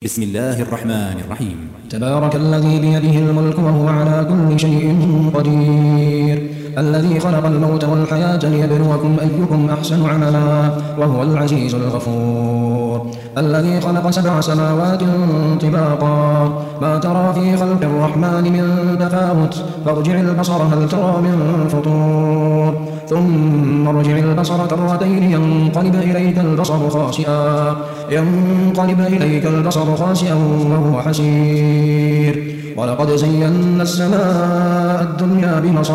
بسم الله الرحمن الرحيم. تبارك الذي بيده الملك وهو على كل شيء قدير، الذي خلق الموت والحياة ليبلوكم أيكم أحسن عملا وهو العزيز الغفور، الذي خلق 7 سماوات طباقا ما ترى في خلق الرحمن من تفاوت فارجع البصر هل ترى من فطور ثم ارجع البصر كرتين ينقلب إليك البصر خاسئا وهو حسير. ولقد زينا السماء الدنيا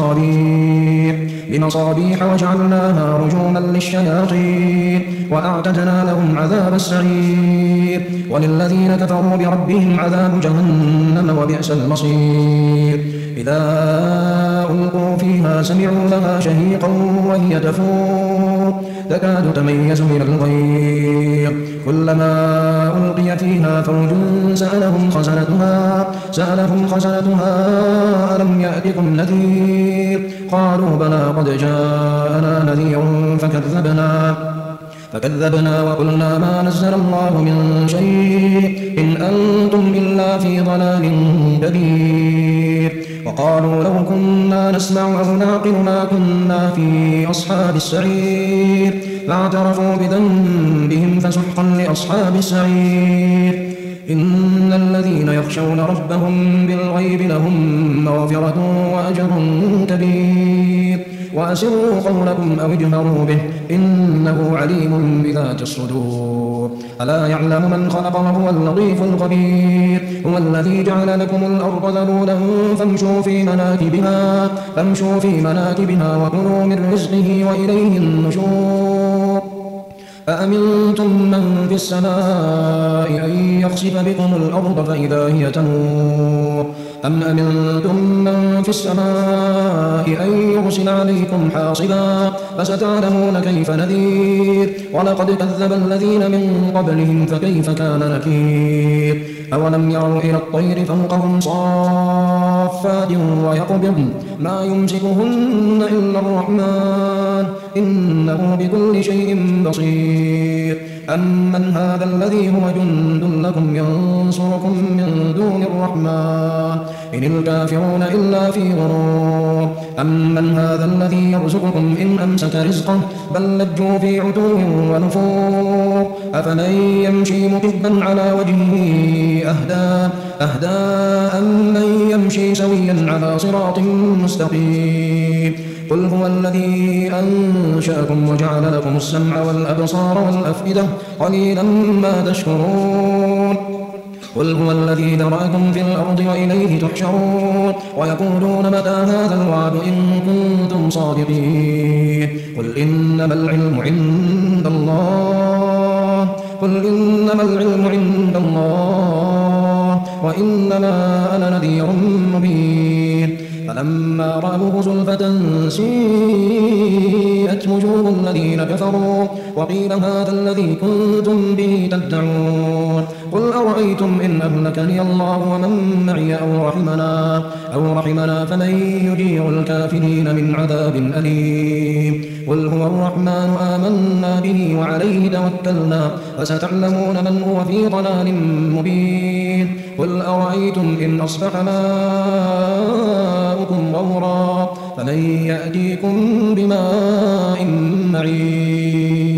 بمصابيح وجعلناها رجوما للشياطين وأعتدنا لهم عذاب السعير، وللذين كفروا بربهم عذاب جهنم وبئس المصير. إذا ألقوا فيها سمعوا لها شهيقا وهي تفور تكاد تميز من الغيظ، كلما ألقي فيها فوج سألهم خزنتها ألم يأتكم نذير قالوا بلى قد جاءنا نذير فكذبنا وقلنا ما نزل الله من شيء إن أنتم إلا في ضلال كبير. وقالوا لو كنا نسمع أو نعقل ما كنا في أصحاب السعير فاعترفوا بذنبهم فسحقا لأصحاب السعير. إن الذين يخشون ربهم بالغيب لهم مغفرة وأجر كبير. وأسروا قولكم أو اجهروا به إنه عليم بذات الصدور. ألا يعلم من خلق وهو اللطيف الخبير. هو الذي جعل لكم الأرض ذلولا فامشوا في مناكبها وكلوا من رزقه وإليه النشور. أأمنتم من في السماء أن يخسف بكم الأرض فإذا هي تمور أم أمنتم من في السماء أن يرسل عليكم حاصبا فستعلمون كيف نذير. ولقد كذب الذين من قبلهم فكيف كان نكير. أولم يروا إلى الطير فوقهم صافات ويقبضن ما يمسكهن إلا الرحمن إنه بكل شيء بصير. أمن هذا الذي هو جند لكم ينصركم من دون الرحمن إن الكافرون إلا في غرور. أمن هذا الذي يرزقكم إن أمسك رزقه بل لجوا في عتو ونفور. أفمن يمشي مكبا على وجهه أهدى أمن يمشي سويا على صراط مستقيم. قل هو الذي أنشأكم وجعل لكم السمع والأبصار والأفئدة قليلا ما تشكرون. قل هو الذي ذرأكم في الأرض وإليه تحشرون. ويقولون متى هذا الوعد إن كنتم صادقين. قل إنما العلم عند الله وإنما أنا نذير مبين. فلما رأوه زلفة سيئت وجوه الذين كفروا وقيل هذا الذي كنتم به تدعون. قل أرأيتم إن أهلكني الله ومن معي أو رحمنا فمن يجير الكافرين من عذاب أليم. قل هو الرحمن آمنا به وعليه توكلنا فستعلمون من هو في ضلال مبين. قل أرأيتم إن أصبح ماؤكم غورا فمن يأتيكم بماء معين.